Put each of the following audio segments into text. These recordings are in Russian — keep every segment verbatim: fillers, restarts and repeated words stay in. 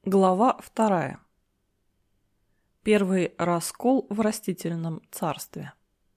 Глава вторая. Первый раскол в растительном царстве.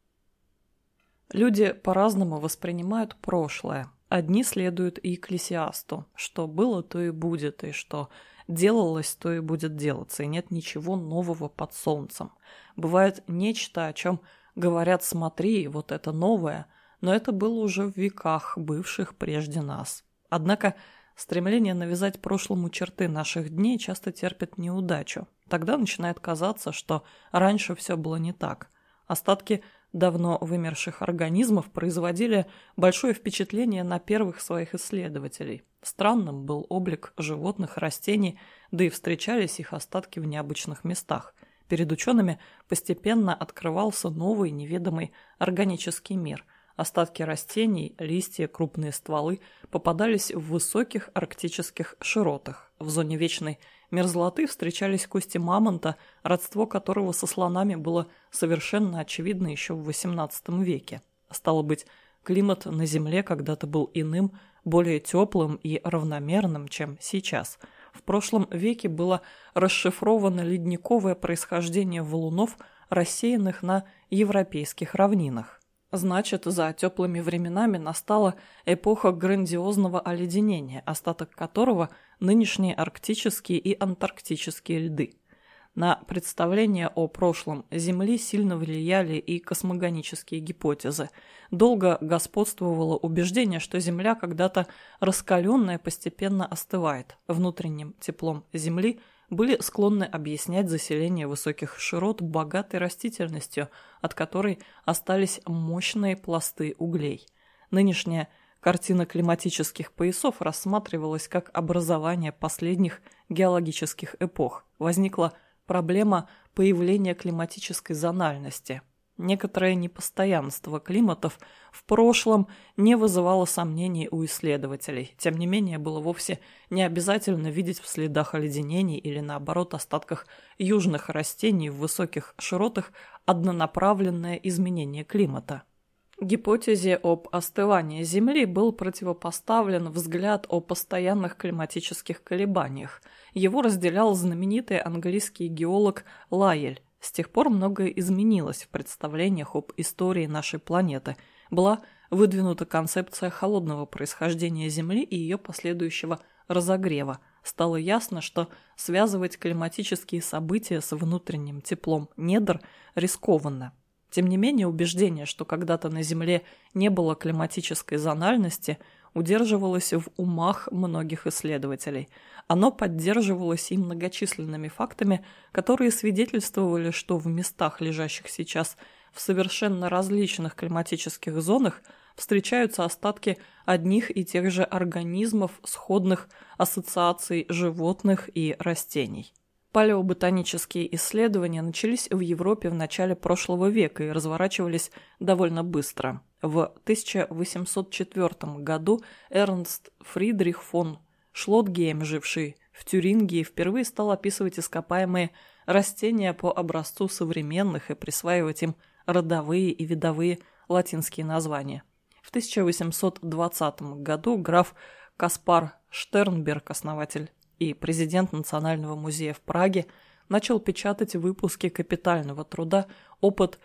Люди по-разному воспринимают прошлое. Одни следуют Екклесиасту, что было, то и будет, и что делалось, то и будет делаться, и нет ничего нового под солнцем. Бывает нечто, о чем говорят: смотри, вот это новое, но это было уже в веках, бывших прежде нас. Однако стремление навязать прошлому черты наших дней часто терпит неудачу. Тогда начинает казаться, что раньше все было не так. Остатки давно вымерших организмов производили большое впечатление на первых своих исследователей. Странным был облик животных, растений, да и встречались их остатки в необычных местах. Перед учеными постепенно открывался новый неведомый органический мир. Остатки растений, листья, крупные стволы попадались в высоких арктических широтах. В зоне вечной мерзлоты встречались кости мамонта, родство которого со слонами было совершенно очевидно еще в восемнадцатом веке. Стало быть, климат на Земле когда-то был иным, более теплым и равномерным, чем сейчас. В прошлом веке было расшифровано ледниковое происхождение валунов, рассеянных на европейских равнинах. Значит, за теплыми временами настала эпоха грандиозного оледенения, остаток которого – нынешние арктические и антарктические льды. На представление о прошлом Земли сильно влияли и космогонические гипотезы. Долго господствовало убеждение, что Земля, когда-то раскаленная, постепенно остывает. Внутренним теплом Земли были склонны объяснять заселение высоких широт богатой растительностью, от которой остались мощные пласты углей. Нынешняя картина климатических поясов рассматривалась как образование последних геологических эпох. Возникла проблема появления климатической зональности. Некоторое непостоянство климатов в прошлом не вызывало сомнений у исследователей. Тем не менее, было вовсе не обязательно видеть в следах оледенений или, наоборот, остатках южных растений в высоких широтах однонаправленное изменение климата. Гипотезе об остывании Земли был противопоставлен взгляд о постоянных климатических колебаниях. Его разделял знаменитый английский геолог Лайель. С тех пор многое изменилось в представлениях об истории нашей планеты. Была выдвинута концепция холодного происхождения Земли и ее последующего разогрева. Стало ясно, что связывать климатические события с внутренним теплом недр рискованно. Тем не менее, убеждение, что когда-то на Земле не было климатической зональности, удерживалось в умах многих исследователей. Оно поддерживалось и многочисленными фактами, которые свидетельствовали, что в местах, лежащих сейчас в совершенно различных климатических зонах, встречаются остатки одних и тех же организмов, сходных ассоциаций животных и растений. Палеоботанические исследования начались в Европе в начале прошлого века и разворачивались довольно быстро. В тысяча восемьсот четвёртом году Эрнст Фридрих фон Шлотгейм, живший в Тюрингии, впервые стал описывать ископаемые растения по образцу современных и присваивать им родовые и видовые латинские названия. В тысяча восемьсот двадцатом году граф Каспар Штернберг, основатель и президент Национального музея в Праге, начал печатать выпуски капитального труда «Опыт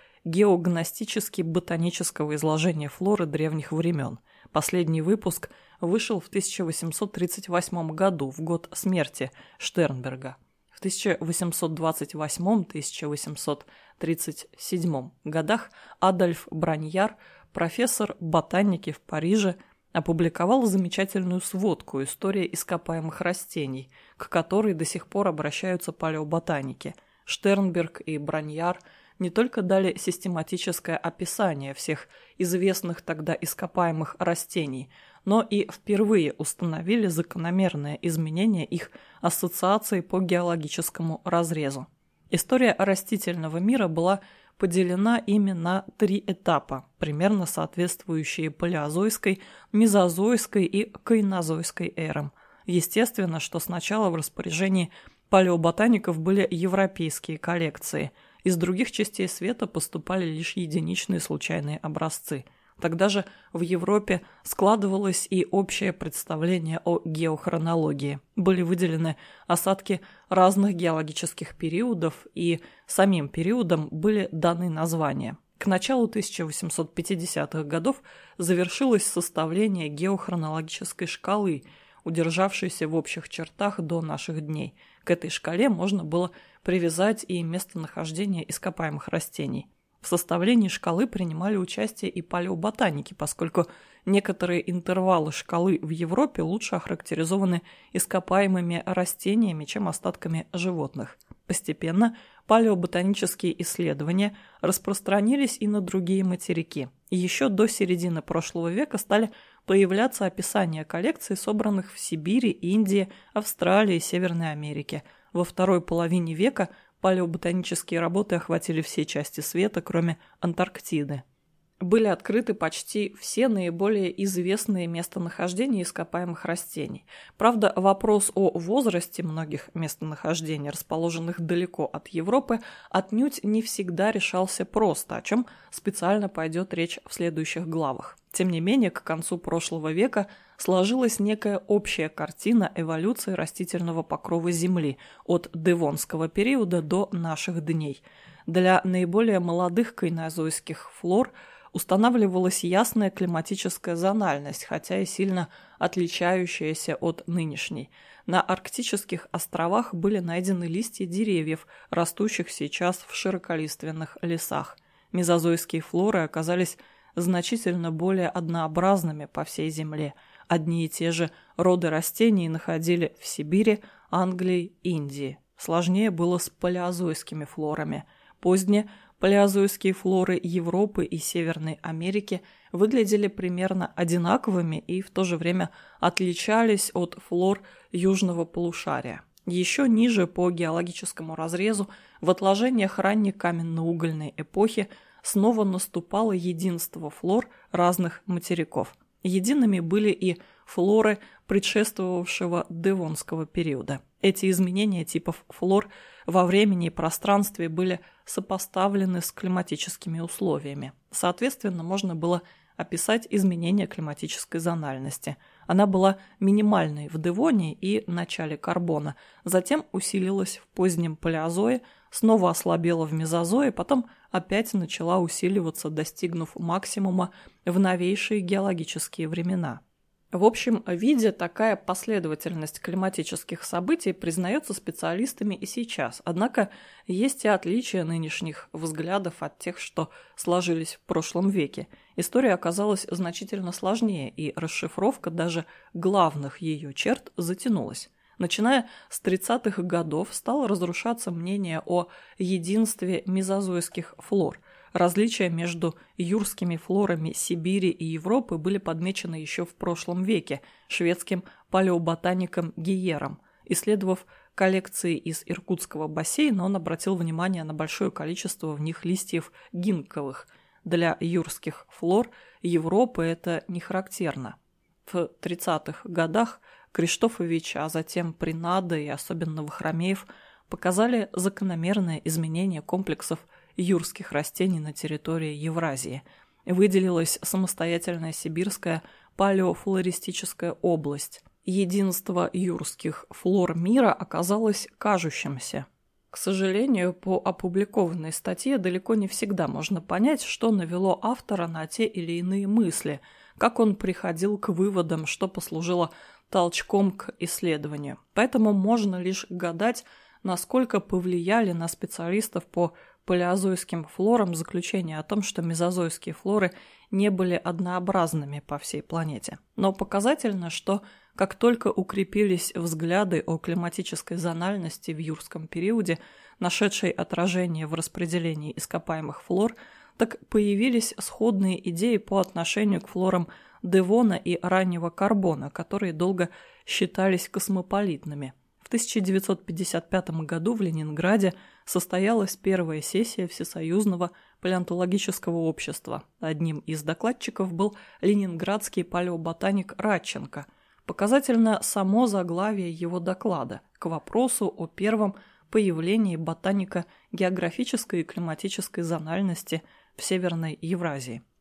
геогностически-ботанического изложения флоры древних времен». Последний выпуск вышел в тысяча восемьсот тридцать восьмом году, в год смерти Штернберга. В тысяча восемьсот двадцать восьмом — тысяча восемьсот тридцать седьмом годах Адольф Браньяр, профессор ботаники в Париже, опубликовал замечательную сводку «История ископаемых растений», к которой до сих пор обращаются палеоботаники. Штернберг и Браньяр не только дали систематическое описание всех известных тогда ископаемых растений, но и впервые установили закономерное изменение их ассоциаций по геологическому разрезу. История растительного мира была поделена ими на три этапа, примерно соответствующие палеозойской, мезозойской и кайнозойской эрам. Естественно, что сначала в распоряжении палеоботаников были европейские коллекции. Из других частей света поступали лишь единичные случайные образцы. Тогда же в Европе складывалось и общее представление о геохронологии. Были выделены осадки разных геологических периодов, и самим периодам были даны названия. К началу тысяча восемьсот пятидесятых годов завершилось составление геохронологической шкалы, удержавшейся в общих чертах до наших дней. К этой шкале можно было привязать и местонахождение ископаемых растений. В составлении шкалы принимали участие и палеоботаники, поскольку некоторые интервалы шкалы в Европе лучше охарактеризованы ископаемыми растениями, чем остатками животных. Постепенно палеоботанические исследования распространились и на другие материки. И еще до середины прошлого века стали появляться описания коллекций, собранных в Сибири, Индии, Австралии и Северной Америке. Во второй половине века палеоботанические работы охватили все части света, кроме Антарктиды. Были открыты почти все наиболее известные местонахождения ископаемых растений. Правда, вопрос о возрасте многих местонахождений, расположенных далеко от Европы, отнюдь не всегда решался просто, о чем специально пойдет речь в следующих главах. Тем не менее, к концу прошлого века сложилась некая общая картина эволюции растительного покрова Земли от Девонского периода до наших дней. Для наиболее молодых кайнозойских флор устанавливалась ясная климатическая зональность, хотя и сильно отличающаяся от нынешней. На арктических островах были найдены листья деревьев, растущих сейчас в широколиственных лесах. Мезозойские флоры оказались значительно более однообразными по всей Земле. Одни и те же роды растений находили в Сибири, Англии, Индии. Сложнее было с палеозойскими флорами. Поздние палеозойские флоры Европы и Северной Америки выглядели примерно одинаковыми и в то же время отличались от флор южного полушария. Еще ниже по геологическому разрезу в отложениях ранней каменно-угольной эпохи снова наступало единство флор разных материков. Едиными были и флоры предшествовавшего Девонского периода. Эти изменения типов флор во времени и пространстве были сопоставлены с климатическими условиями. Соответственно, можно было описать изменения климатической зональности. Она была минимальной в Девоне и начале Карбона, затем усилилась в позднем Палеозое, снова ослабела в Мезозое, потом опять начала усиливаться, достигнув максимума в новейшие геологические времена. В общем виде такая последовательность климатических событий признается специалистами и сейчас, однако есть и отличия нынешних взглядов от тех, что сложились в прошлом веке. История оказалась значительно сложнее, и расшифровка даже главных ее черт затянулась. Начиная с тридцатых годов стало разрушаться мнение о единстве мезозойских флор. Различия между юрскими флорами Сибири и Европы были подмечены еще в прошлом веке шведским палеоботаником Гиером. Исследовав коллекции из Иркутского бассейна, он обратил внимание на большое количество в них листьев гинковых. Для юрских флор Европы это не характерно. В тридцатых годах Криштофович, а затем Принада и особенно Вахромеев показали закономерное изменение комплексов юрских растений на территории Евразии. Выделилась самостоятельная сибирская палеофлористическая область. Единство юрских флор мира оказалось кажущимся. К сожалению, по опубликованной статье далеко не всегда можно понять, что навело автора на те или иные мысли, как он приходил к выводам, что послужило толчком к исследованию. Поэтому можно лишь гадать, насколько повлияли на специалистов по палеозойским флорам заключение о том, что мезозойские флоры не были однообразными по всей планете. Но показательно, что как только укрепились взгляды о климатической зональности в юрском периоде, нашедшей отражение в распределении ископаемых флор, так появились сходные идеи по отношению к флорам Девона и раннего Карбона, которые долго считались космополитными. В тысяча девятьсот пятьдесят пятом году в Ленинграде состоялась первая сессия Всесоюзного палеонтологического общества. Одним из докладчиков был ленинградский палеоботаник Радченко. Показательно само заглавие его доклада к вопросу о первом появлении ботаника географической и климатической зональности в Северной Евразии.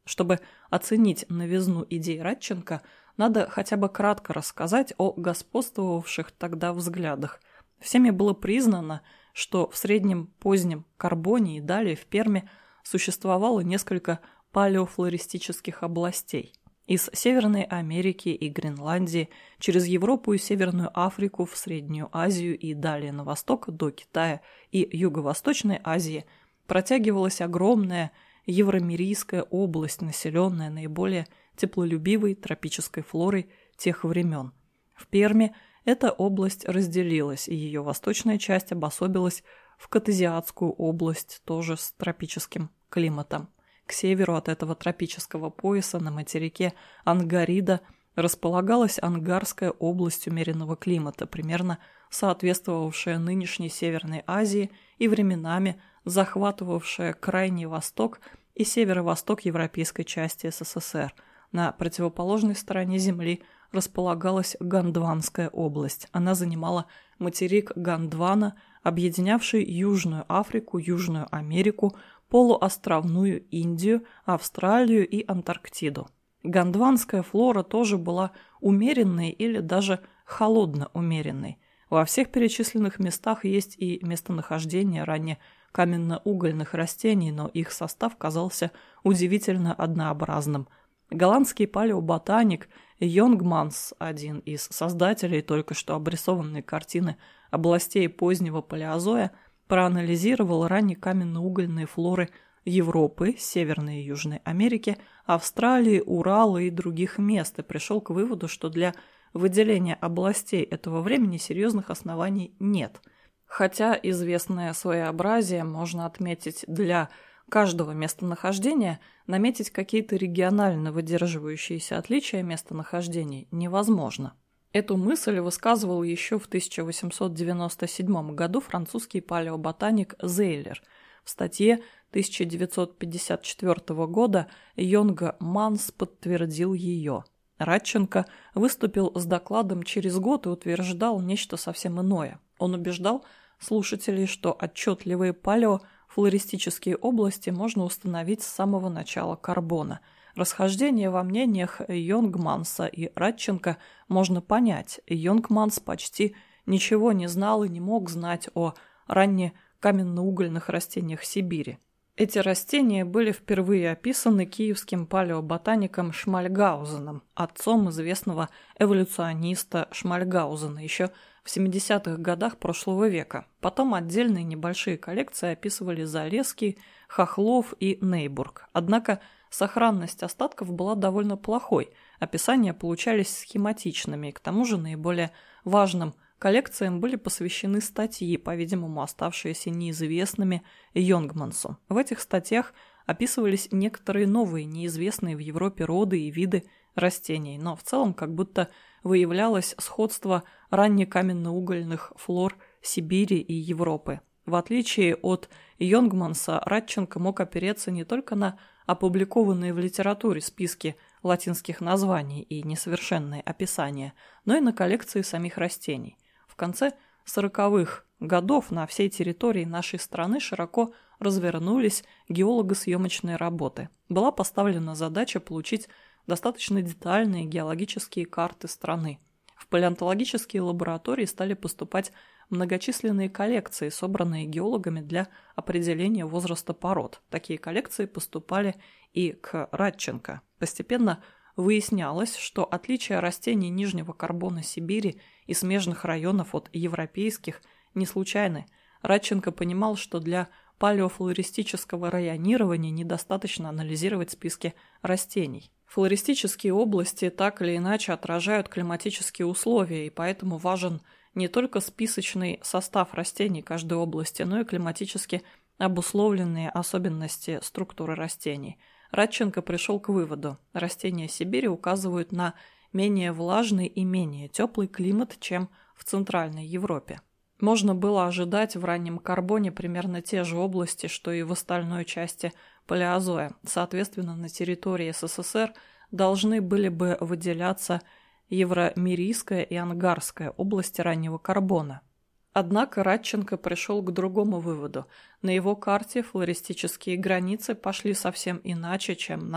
Чтобы оценить новизну идей Радченко, надо хотя бы кратко рассказать о господствовавших тогда взглядах. Всеми было признано, что в среднем позднем Карбоне и далее в Перми существовало несколько палеофлористических областей. Из Северной Америки и Гренландии через Европу и Северную Африку в Среднюю Азию и далее на восток до Китая и Юго-Восточной Азии протягивалась огромная Евромирийская область, населенная наиболее теплолюбивой тропической флорой тех времен. В Перми эта область разделилась, и ее восточная часть обособилась в Катазиатскую область, тоже с тропическим климатом. К северу от этого тропического пояса на материке Ангарида располагалась Ангарская область умеренного климата, примерно соответствовавшая нынешней Северной Азии и временами захватывавшая Крайний Восток и северо-восток европейской части СССР. На противоположной стороне Земли располагалась Гондванская область. Она занимала материк Гондвана, объединявший Южную Африку, Южную Америку, полуостровную Индию, Австралию и Антарктиду. Гондванская флора тоже была умеренной или даже холодно-умеренной. Во всех перечисленных местах есть и местонахождение ранее каменно-угольных растений, но их состав казался удивительно однообразным. Голландский палеоботаник Йонгманс, один из создателей только что обрисованной картины областей позднего палеозоя, проанализировал ранние каменно-угольные флоры Европы, Северной и Южной Америки, Австралии, Урала и других мест и пришел к выводу, что для выделения областей этого времени серьезных оснований нет. Хотя известное своеобразие можно отметить для каждого местонахождения, наметить какие-то регионально выдерживающиеся отличия местонахождений невозможно. Эту мысль высказывал еще в тысяча восемьсот девяносто седьмом году французский палеоботаник Зейлер. В статье тысяча девятьсот пятьдесят четвёртого года Йонгманс подтвердил ее. Радченко выступил с докладом через год и утверждал нечто совсем иное. Он убеждал слушателей, что отчетливые палеофлористические области можно установить с самого начала Карбона. Расхождение во мнениях Йонгманса и Радченко можно понять. Йонгманс почти ничего не знал и не мог знать о ранне каменно-угольных растениях Сибири. Эти растения были впервые описаны киевским палеоботаником Шмальгаузеном, отцом известного эволюциониста Шмальгаузена, еще в семидесятых годах прошлого века. Потом отдельные небольшие коллекции описывали Залесский, Хохлов и Нейбург. Однако сохранность остатков была довольно плохой, описания получались схематичными, и к тому же наиболее важным коллекциям были посвящены статьи, по-видимому, оставшиеся неизвестными Йонгмансу. В этих статьях описывались некоторые новые, неизвестные в Европе роды и виды растений, но в целом как будто выявлялось сходство раннекаменно-угольных флор Сибири и Европы. В отличие от Йонгманса, Радченко мог опереться не только на опубликованные в литературе списки латинских названий и несовершенные описания, но и на коллекции самих растений. В конце сороковых годов на всей территории нашей страны широко развернулись геологосъемочные работы. Была поставлена задача получить достаточно детальные геологические карты страны. В палеонтологические лаборатории стали поступать многочисленные коллекции, собранные геологами для определения возраста пород. Такие коллекции поступали и к Радченко. Постепенно выяснялось, что отличия растений Нижнего Карбона Сибири и смежных районов от европейских не случайны. Радченко понимал, что для палеофлористического районирования недостаточно анализировать списки растений. Флористические области так или иначе отражают климатические условия, и поэтому важен не только списочный состав растений каждой области, но и климатически обусловленные особенности структуры растений. Радченко пришел к выводу: растения Сибири указывают на менее влажный и менее теплый климат, чем в Центральной Европе. Можно было ожидать в раннем Карбоне примерно те же области, что и в остальной части Палеозоя. Соответственно, на территории СССР должны были бы выделяться Евромирийская и Ангарская области раннего Карбона. Однако Радченко пришел к другому выводу. На его карте флористические границы пошли совсем иначе, чем на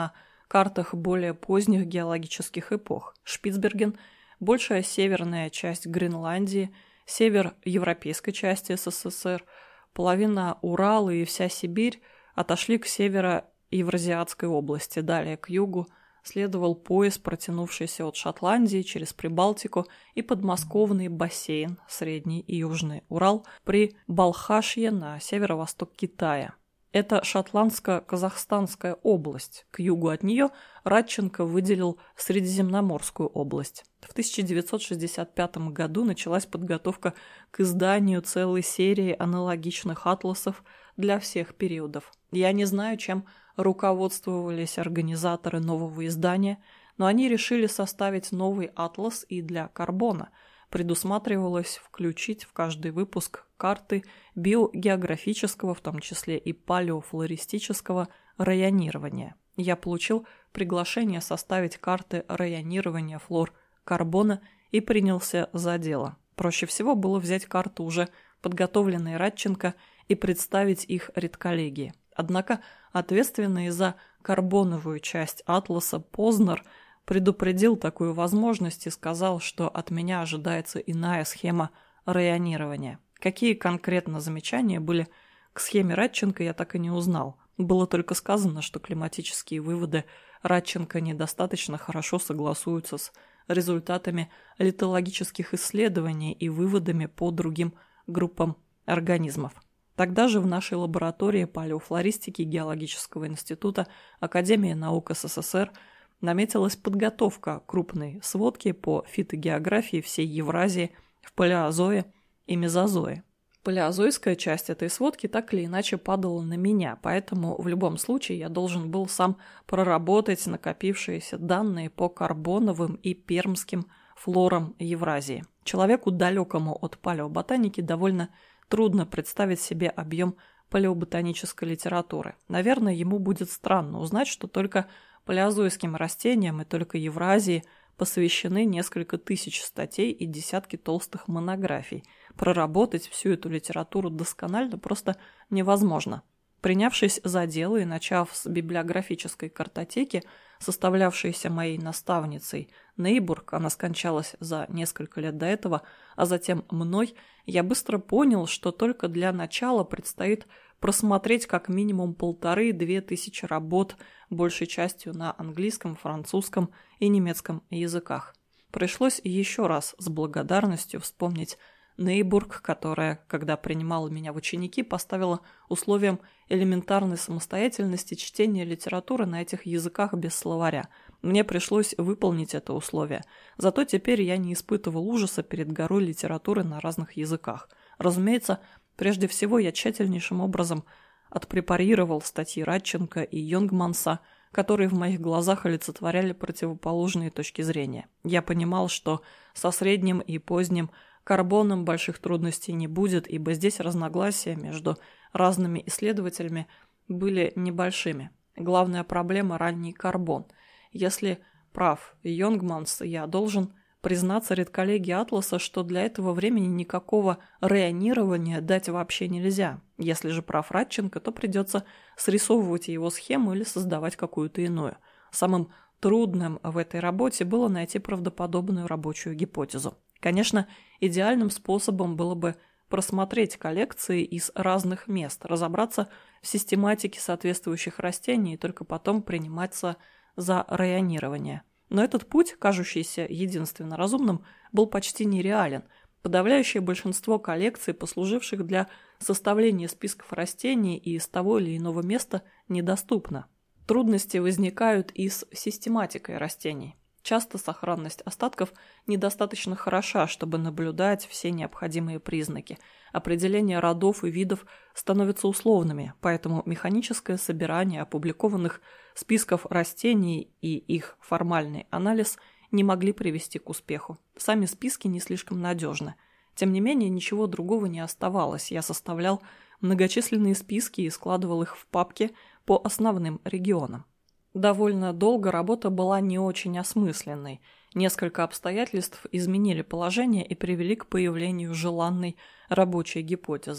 картах более поздних геологических эпох. Шпицберген, большая северная часть Гренландии, север европейской части СССР, половина Урала и вся Сибирь отошли к северо-евразиатской области, далее к югу следовал пояс, протянувшийся от Шотландии через Прибалтику и подмосковный бассейн, Средний и Южный Урал, при Балхашье на северо-восток Китая. Это Шотландско-Казахстанская область. К югу от нее Радченко выделил Средиземноморскую область. В тысяча девятьсот шестьдесят пятом году началась подготовка к изданию целой серии аналогичных атласов для всех периодов. Я не знаю, чем руководствовались организаторы нового издания, но они решили составить новый атлас и для карбона. Предусматривалось включить в каждый выпуск карты биогеографического, в том числе и палеофлористического районирования. Я получил приглашение составить карты районирования флор карбона и принялся за дело. Проще всего было взять карты, уже подготовленные Радченко, и представить их редколлегии. Однако ответственный за карбоновую часть атласа Познер предупредил такую возможность и сказал, что от меня ожидается иная схема районирования. Какие конкретно замечания были к схеме Радченко, я так и не узнал. Было только сказано, что климатические выводы Радченко недостаточно хорошо согласуются с результатами литологических исследований и выводами по другим группам организмов. Тогда же в нашей лаборатории палеофлористики Геологического института Академии наук СССР наметилась подготовка крупной сводки по фитогеографии всей Евразии в палеозое и мезозое. Палеозойская часть этой сводки так или иначе падала на меня, поэтому в любом случае я должен был сам проработать накопившиеся данные по карбоновым и пермским флорам Евразии. Человеку, далекому от палеоботаники, довольно трудно представить себе объем палеоботанической литературы. Наверное, ему будет странно узнать, что только палеозойским растениям и только Евразии посвящены несколько тысяч статей и десятки толстых монографий. Проработать всю эту литературу досконально просто невозможно. Принявшись за дело и начав с библиографической картотеки, составлявшейся моей наставницей Нейбург, она скончалась за несколько лет до этого, а затем мной, я быстро понял, что только для начала предстоит просмотреть как минимум полторы-две тысячи работ, большей частью на английском, французском и немецком языках. Пришлось еще раз с благодарностью вспомнить Нейбург, которая, когда принимала меня в ученики, поставила условием элементарной самостоятельности чтения литературы на этих языках без словаря. Мне пришлось выполнить это условие. Зато теперь я не испытывал ужаса перед горой литературы на разных языках. Разумеется, прежде всего я тщательнейшим образом отпрепарировал статьи Радченко и Йонгманса, которые в моих глазах олицетворяли противоположные точки зрения. Я понимал, что со средним и поздним карбоном больших трудностей не будет, ибо здесь разногласия между разными исследователями были небольшими. Главная проблема – ранний карбон. Если прав Йонгманс, я должен признаться редколлегии Атласа, что для этого времени никакого районирования дать вообще нельзя. Если же прав Радченко, то придется срисовывать его схему или создавать какую-то иную. Самым трудным в этой работе было найти правдоподобную рабочую гипотезу. Конечно, идеальным способом было бы просмотреть коллекции из разных мест, разобраться в систематике соответствующих растений и только потом приниматься за районирование. Но этот путь, кажущийся единственно разумным, был почти нереален. Подавляющее большинство коллекций, послуживших для составления списков растений и из того или иного места, недоступно. Трудности возникают и с систематикой растений. Часто сохранность остатков недостаточно хороша, чтобы наблюдать все необходимые признаки. Определение родов и видов становятся условными, поэтому механическое собирание опубликованных списков растений и их формальный анализ не могли привести к успеху. Сами списки не слишком надежны. Тем не менее, ничего другого не оставалось. Я составлял многочисленные списки и складывал их в папки по основным регионам. Довольно долго работа была не очень осмысленной. Несколько обстоятельств изменили положение и привели к появлению желанной рабочей гипотезы.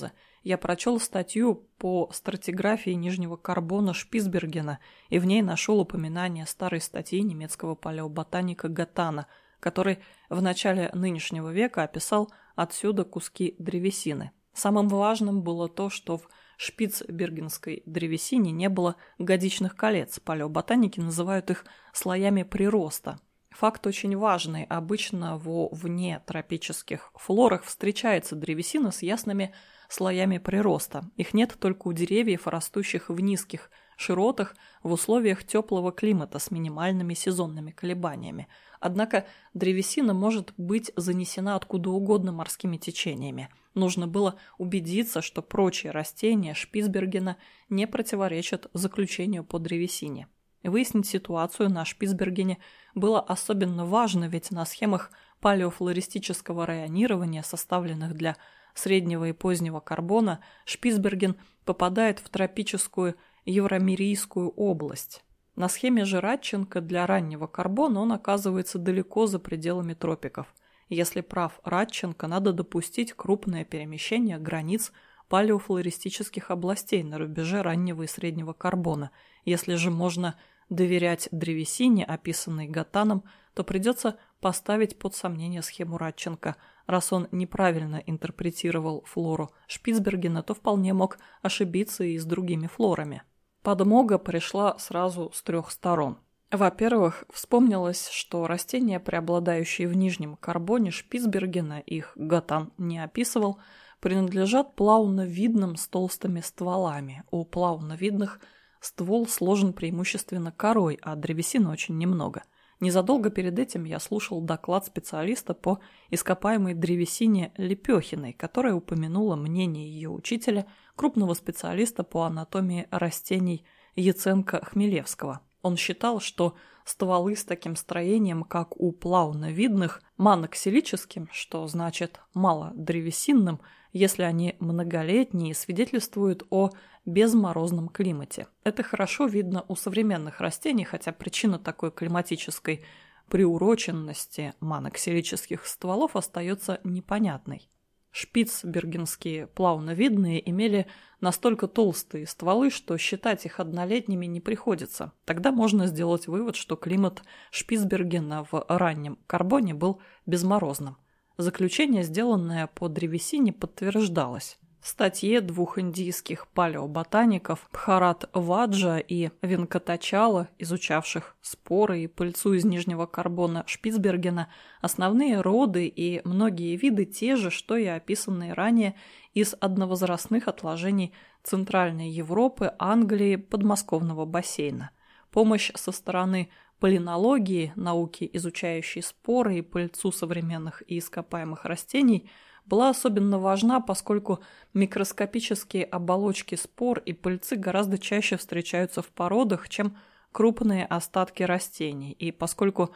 я прочел статью по стратиграфии нижнего карбона Шпицбергена, и в ней нашел упоминание старой статьи немецкого палеоботаника Гатана, который в начале нынешнего века описал отсюда куски древесины. Самым важным было то, что в шпицбергенской древесине не было годичных колец. Палеоботаники называют их слоями прироста. Факт очень важный. Обычно во внетропических флорах встречается древесина с ясными слоями прироста. Их нет только у деревьев, растущих в низких широтах в условиях теплого климата с минимальными сезонными колебаниями. Однако древесина может быть занесена откуда угодно морскими течениями. Нужно было убедиться, что прочие растения Шпицбергена не противоречат заключению по древесине. Выяснить ситуацию на Шпицбергене было особенно важно, ведь на схемах палеофлористического районирования, составленных для среднего и позднего карбона, Шпицберген попадает в тропическую Евромерийскую область. На схеме же Радченко для раннего карбона он оказывается далеко за пределами тропиков. Если прав Радченко, надо допустить крупное перемещение границ палеофлористических областей на рубеже раннего и среднего карбона. Если же можно доверять древесине, описанной Гатаном, то придется поставить под сомнение схему Радченко. Раз он неправильно интерпретировал флору Шпицбергена, то вполне мог ошибиться и с другими флорами. Подмога пришла сразу с трех сторон. Во-первых, вспомнилось, что растения, преобладающие в нижнем карбоне Шпицбергена, их Гатан не описывал, принадлежат плавновидным с толстыми стволами. У плавновидных ствол сложен преимущественно корой, а древесины очень немного. Незадолго перед этим я слушал доклад специалиста по ископаемой древесине Лепехиной, которая упомянула мнение ее учителя, крупного специалиста по анатомии растений Яценко-Хмелевского. Он считал, что стволы с таким строением, как у плавновидных, моноксилическим, что значит малодревесинным, если они многолетние, свидетельствуют о безморозном климате. Это хорошо видно у современных растений, хотя причина такой климатической приуроченности моноксилических стволов остается непонятной. Шпицбергенские плавновидные имели настолько толстые стволы, что считать их однолетними не приходится. Тогда можно сделать вывод, что климат Шпицбергена в раннем карбоне был безморозным. Заключение, сделанное по древесине, подтверждалось. В статье двух индийских палеоботаников Бхарат Ваджа и Венкатачала, изучавших споры и пыльцу из нижнего карбона Шпицбергена, основные роды и многие виды те же, что и описанные ранее из одновозрастных отложений Центральной Европы, Англии, подмосковного бассейна. Помощь со стороны полинологии, науки, изучающей споры и пыльцу современных и ископаемых растений, была особенно важна, поскольку микроскопические оболочки спор и пыльцы гораздо чаще встречаются в породах, чем крупные остатки растений, и поскольку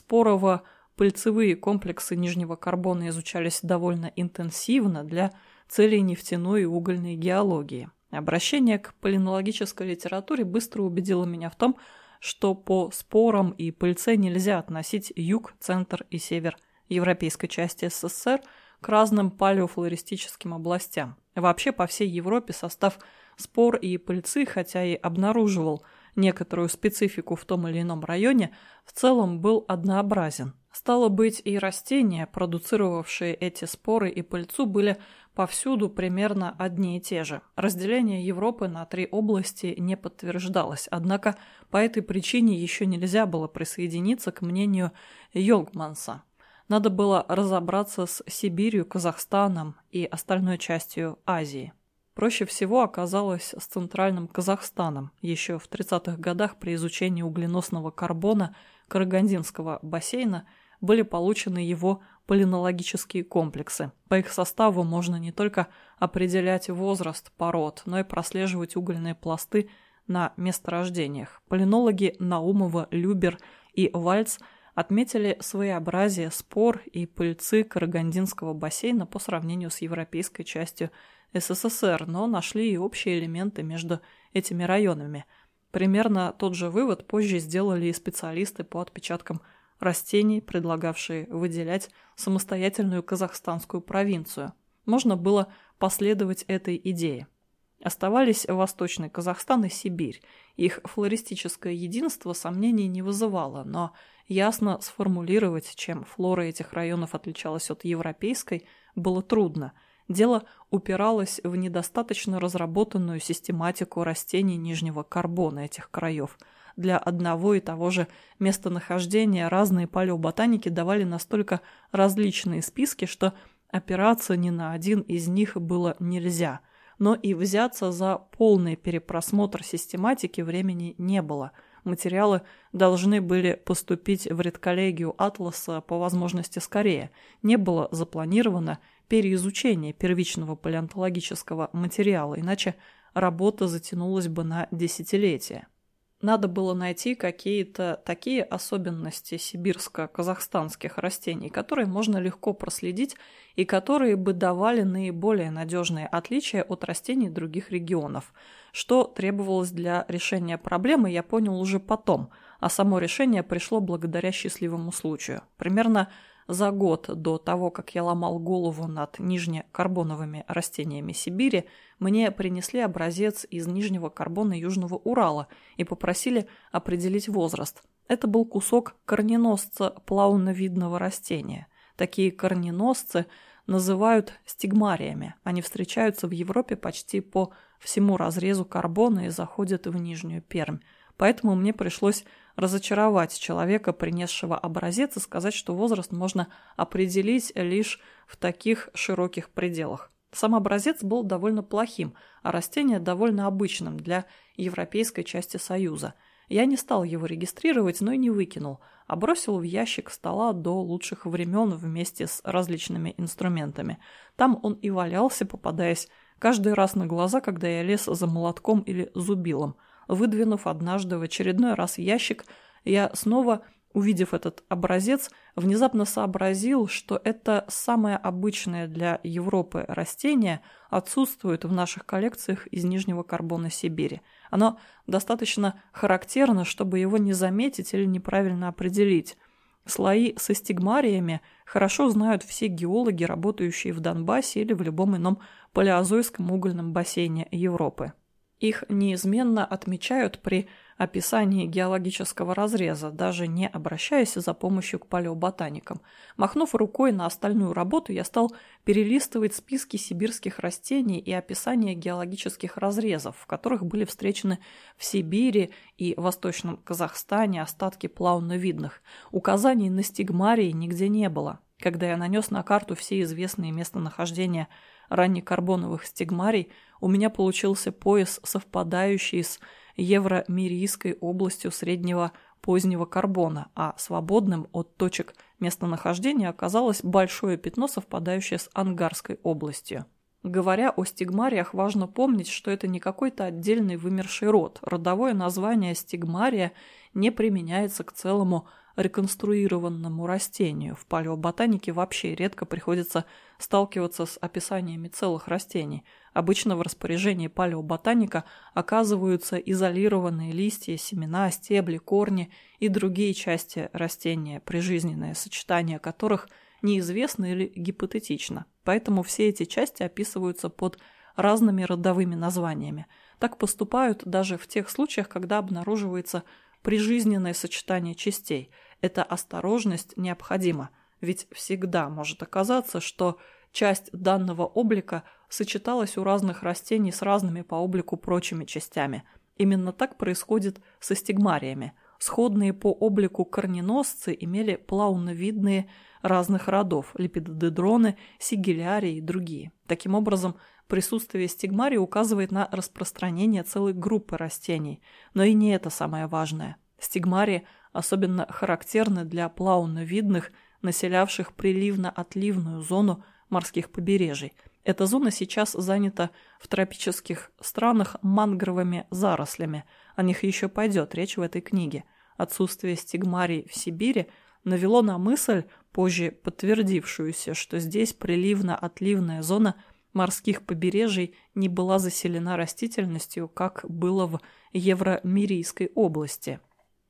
спорово-пыльцевые комплексы нижнего карбона изучались довольно интенсивно для целей нефтяной и угольной геологии. Обращение к полинологической литературе быстро убедило меня в том, что по спорам и пыльце нельзя относить юг, центр и север европейской части СССР к разным палеофлористическим областям. Вообще по всей Европе состав спор и пыльцы, хотя и обнаруживал некоторую специфику в том или ином районе, в целом был однообразен. Стало быть, и растения, продуцировавшие эти споры и пыльцу, были повсюду примерно одни и те же. Разделение Европы на три области не подтверждалось, однако по этой причине еще нельзя было присоединиться к мнению Йолгманса. Надо было разобраться с Сибирью, Казахстаном и остальной частью Азии. Проще всего оказалось с центральным Казахстаном. Еще в тридцатых годах при изучении угленосного карбона Карагандинского бассейна были получены его полинологические комплексы. По их составу можно не только определять возраст пород, но и прослеживать угольные пласты на месторождениях. Полинологи Наумова, Любер и Вальц отметили своеобразие спор и пыльцы Карагандинского бассейна по сравнению с европейской частью СССР, но нашли и общие элементы между этими районами. Примерно тот же вывод позже сделали и специалисты по отпечаткам растений, предлагавшие выделять самостоятельную казахстанскую провинцию. можно было последовать этой идее. Оставались Восточный Казахстан и Сибирь. Их флористическое единство сомнений не вызывало, но ясно сформулировать, чем флора этих районов отличалась от европейской, было трудно. Дело упиралось в недостаточно разработанную систематику растений нижнего карбона этих краев. Для одного и того же местонахождения разные палеоботаники давали настолько различные списки, что опираться ни на один из них было нельзя. Но и взяться за полный перепросмотр систематики времени не было. Материалы должны были поступить в редколлегию Атласа по возможности скорее. Не было запланировано переизучение первичного палеонтологического материала, иначе работа затянулась бы на десятилетия. Надо было найти какие-то такие особенности сибирско-казахстанских растений, которые можно легко проследить и которые бы давали наиболее надежные отличия от растений других регионов. Что требовалось для решения проблемы, я понял уже потом, а само решение пришло благодаря счастливому случаю. Примерно за год до того, как я ломал голову над нижнекарбоновыми растениями Сибири, мне принесли образец из нижнего карбона Южного Урала и попросили определить возраст. Это был кусок корненосца плауновидного растения. Такие корненосцы называют стигмариями. Они встречаются в Европе почти по всему разрезу карбона и заходят в Нижнюю Пермь. Поэтому мне пришлось разочаровать человека, принесшего образец, и сказать, что возраст можно определить лишь в таких широких пределах. Сам образец был довольно плохим, а растение довольно обычным для европейской части Союза. Я не стал его регистрировать, но и не выкинул, а бросил в ящик стола до лучших времен вместе с различными инструментами. Там он и валялся, попадаясь каждый раз на глаза, когда я лез за молотком или зубилом. Выдвинув однажды в очередной раз ящик, я снова, увидев этот образец, внезапно сообразил, что это самое обычное для Европы растение отсутствует в наших коллекциях из нижнего карбона Сибири. Оно достаточно характерно, чтобы его не заметить или неправильно определить. Слои со стигмариями хорошо знают все геологи, работающие в Донбассе или в любом ином палеозойском угольном бассейне Европы. Их неизменно отмечают при описании геологического разреза, даже не обращаясь за помощью к палеоботаникам. Махнув рукой на остальную работу, я стал перелистывать списки сибирских растений и описания геологических разрезов, в которых были встречены в Сибири и Восточном Казахстане остатки плауновидных. Указаний на стигмарии нигде не было. Когда я нанес на карту все известные местонахождения раннекарбоновых стигмарий, у меня получился пояс, совпадающий с Евромирийской областью среднего позднего карбона, а свободным от точек местонахождения оказалось большое пятно, совпадающее с Ангарской областью. Говоря о стигмариях, важно помнить, что это не какой-то отдельный вымерший род. Родовое название стигмария не применяется к целому реконструированному растению. В палеоботанике вообще редко приходится сталкиваться с описаниями целых растений. Обычно в распоряжении палеоботаника оказываются изолированные листья, семена, стебли, корни и другие части растения, прижизненное сочетание которых неизвестно или гипотетично. Поэтому все эти части описываются под разными родовыми названиями. Так поступают даже в тех случаях, когда обнаруживается прижизненное сочетание частей. Эта осторожность необходима, ведь всегда может оказаться, что часть данного облика сочеталась у разных растений с разными по облику прочими частями. Именно так происходит со стигмариями. Сходные по облику корненосцы имели плауновидные разных родов – липидодендроны, сигиллярии и другие. Таким образом, присутствие стигмарий указывает на распространение целой группы растений. Но и не это самое важное. Стигмарии особенно характерны для плауновидных, населявших приливно-отливную зону морских побережий. Эта зона сейчас занята в тропических странах мангровыми зарослями. О них еще пойдет речь в этой книге. Отсутствие стигмарий в Сибири навело на мысль, позже подтвердившуюся, что здесь приливно-отливная зона морских побережий не была заселена растительностью, как было в Евромирийской области.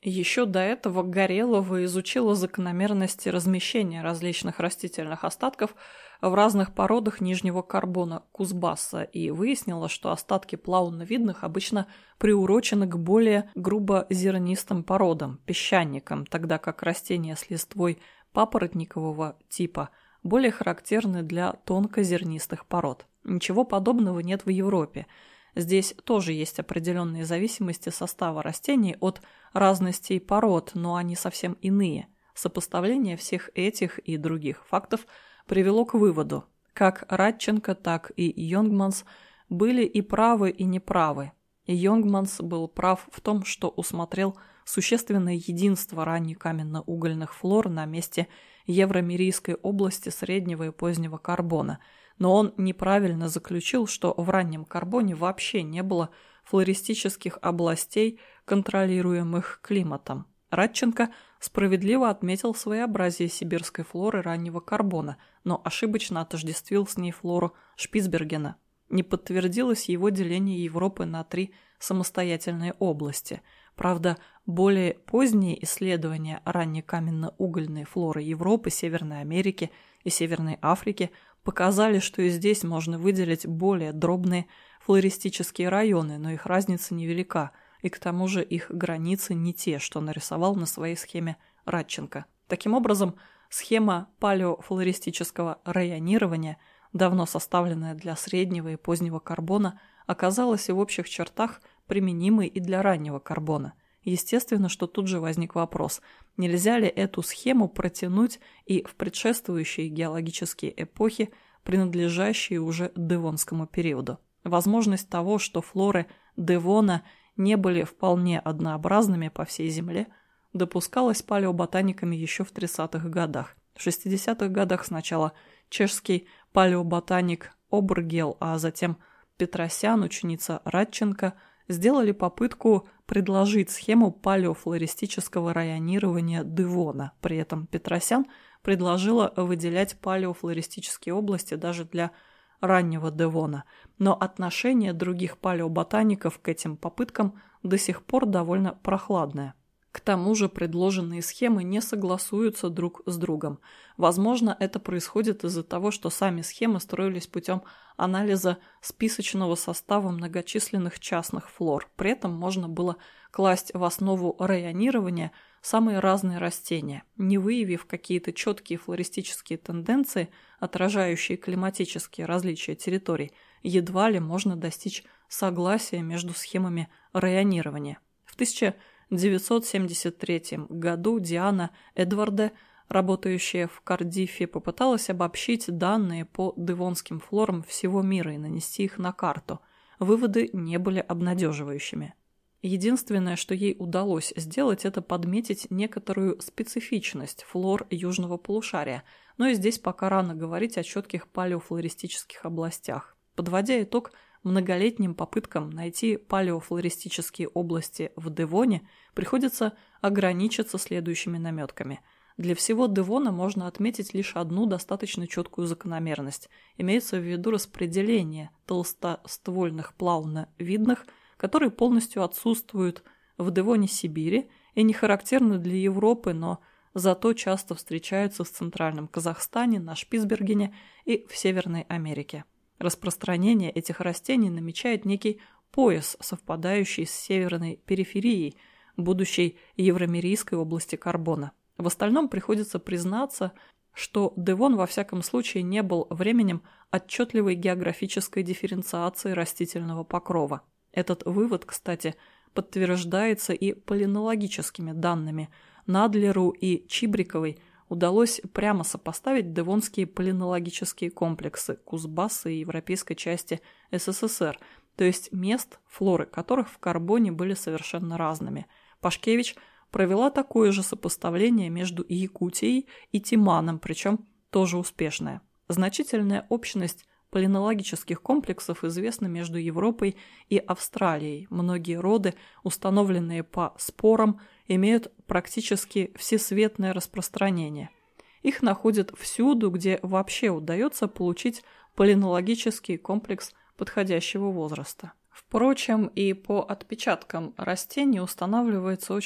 Еще до этого Горелова изучила закономерности размещения различных растительных остатков в разных породах нижнего карбона кузбасса и выяснила, что остатки плавновидных обычно приурочены к более грубозернистым породам, песчаникам, тогда как растения с листвой папоротникового типа более характерны для тонкозернистых пород. Ничего подобного нет в Европе. Здесь тоже есть определенные зависимости состава растений от разностей пород, но они совсем иные. Сопоставление всех этих и других фактов привело к выводу: как Радченко, так и Йонгманс были и правы, и неправы. И Йонгманс был прав в том, что усмотрел существенное единство раннекаменно-угольных флор на месте Евромирийской области среднего и позднего карбона, но он неправильно заключил, что в раннем карбоне вообще не было флористических областей, контролируемых климатом. Радченко справедливо отметил своеобразие сибирской флоры раннего карбона, но ошибочно отождествил с ней флору Шпицбергена. Не подтвердилось его деление Европы на три самостоятельные области. Правда, более поздние исследования раннекаменно-угольной флоры Европы, Северной Америки и Северной Африки показали, что и здесь можно выделить более дробные флористические районы, но их разница невелика, и к тому же их границы не те, что нарисовал на своей схеме Радченко. Таким образом, схема палеофлористического районирования, давно составленная для среднего и позднего карбона, оказалась и в общих чертах применимой и для раннего карбона. Естественно, что тут же возник вопрос: нельзя ли эту схему протянуть и в предшествующие геологические эпохи, принадлежащие уже Девонскому периоду? Возможность того, что флоры Девона не были вполне однообразными по всей Земле, допускалась палеоботаниками еще в тридцатых годах. В шестидесятых годах сначала чешский палеоботаник Обергел, а затем Петросян, ученица Радченко, сделали попытку предложить схему палеофлористического районирования Девона. При этом Петросян предложила выделять палеофлористические области даже для раннего Девона, но отношение других палеоботаников к этим попыткам до сих пор довольно прохладное. К тому же предложенные схемы не согласуются друг с другом. Возможно, это происходит из-за того, что сами схемы строились путем анализа списочного состава многочисленных частных флор. При этом можно было класть в основу районирования самые разные растения. Не выявив какие-то четкие флористические тенденции, отражающие климатические различия территорий, едва ли можно достичь согласия между схемами районирования. В тысяча девятьсот семьдесят третьем году Диана Эдварде, работающая в Кардиффе, попыталась обобщить данные по девонским флорам всего мира и нанести их на карту. Выводы не были обнадеживающими. Единственное, что ей удалось сделать, это подметить некоторую специфичность флор южного полушария, но и здесь пока рано говорить о четких палеофлористических областях. Подводя итог многолетним попыткам найти палеофлористические области в Девоне, приходится ограничиться следующими наметками. Для всего Девона можно отметить лишь одну достаточно четкую закономерность. Имеется в виду распределение толстоствольных плавновидных, которые полностью отсутствуют в Девоне Сибири и не характерны для Европы, но зато часто встречаются в Центральном Казахстане, на Шпицбергене и в Северной Америке. Распространение этих растений намечает некий пояс, совпадающий с северной периферией будущей Евромирийской области карбона. В остальном приходится признаться, что Девон во всяком случае не был временем отчетливой географической дифференциации растительного покрова. Этот вывод, кстати, подтверждается и полинологическими данными. Надлеру и Чибриковой удалось прямо сопоставить девонские полинологические комплексы Кузбасса и европейской части СССР, то есть мест, флоры которых в карбоне были совершенно разными. Пашкевич провела такое же сопоставление между Якутией и Тиманом, причем тоже успешное. Значительная общность полинологических комплексов известна между Европой и Австралией. Многие роды, установленные по спорам, имеют практически всесветное распространение. Их находят всюду, где вообще удается получить полинологический комплекс подходящего возраста. Впрочем, и по отпечаткам растений устанавливается очень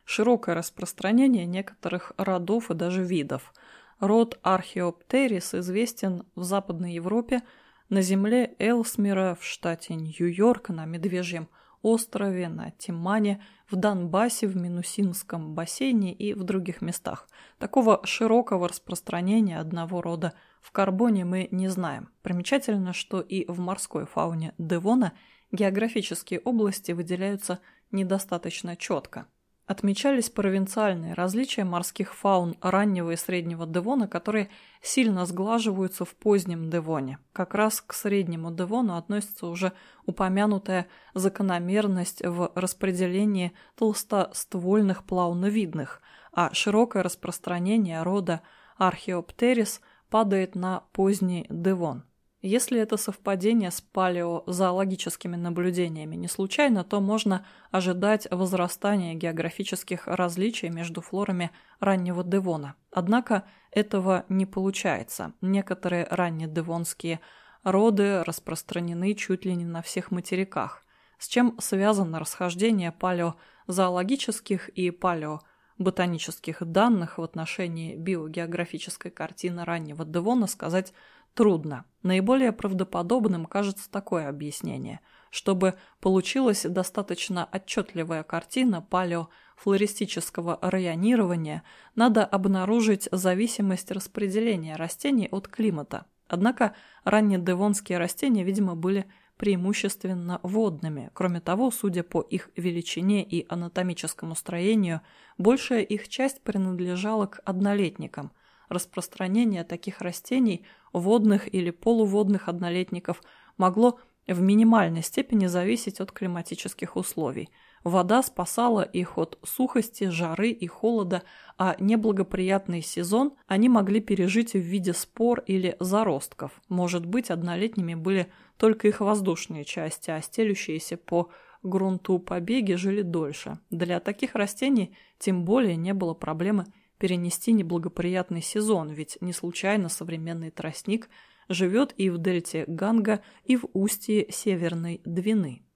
широкое распространение некоторых родов и даже видов. Род Archaeopteris известен в Западной Европе, на земле Элсмира, в штате Нью-Йорк, на Медвежьем острове, на Тимане, в Донбассе, в Минусинском бассейне и в других местах. Такого широкого распространения одного рода в Карбоне мы не знаем. Примечательно, что и в морской фауне Девона географические области выделяются недостаточно четко. Отмечались провинциальные различия морских фаун раннего и среднего Девона, которые сильно сглаживаются в позднем Девоне. Как раз к среднему Девону относится уже упомянутая закономерность в распределении толстоствольных плавновидных, а широкое распространение рода Archaeopteris падает на поздний Девон. Если это совпадение с палеозоологическими наблюдениями не случайно, то можно ожидать возрастания географических различий между флорами раннего Девона. Однако этого не получается. Некоторые раннедевонские роды распространены чуть ли не на всех материках, с чем связано расхождение палеозоологических и палеоботанических данных в отношении биогеографической картины раннего Девона сказать трудно. Наиболее правдоподобным кажется такое объяснение. Чтобы получилась достаточно отчетливая картина палеофлористического районирования, надо обнаружить зависимость распределения растений от климата. Однако раннедевонские растения, видимо, были преимущественно водными. Кроме того, судя по их величине и анатомическому строению, большая их часть принадлежала к однолетникам. Распространение таких растений, водных или полуводных однолетников, могло в минимальной степени зависеть от климатических условий. Вода спасала их от сухости, жары и холода, а неблагоприятный сезон они могли пережить в виде спор или заростков. Может быть, однолетними были только их воздушные части, а стелющиеся по грунту побеги жили дольше. Для таких растений тем более не было проблемы перенести неблагоприятный сезон, ведь не случайно современный тростник живет и в дельте Ганга, и в устье Северной Двины.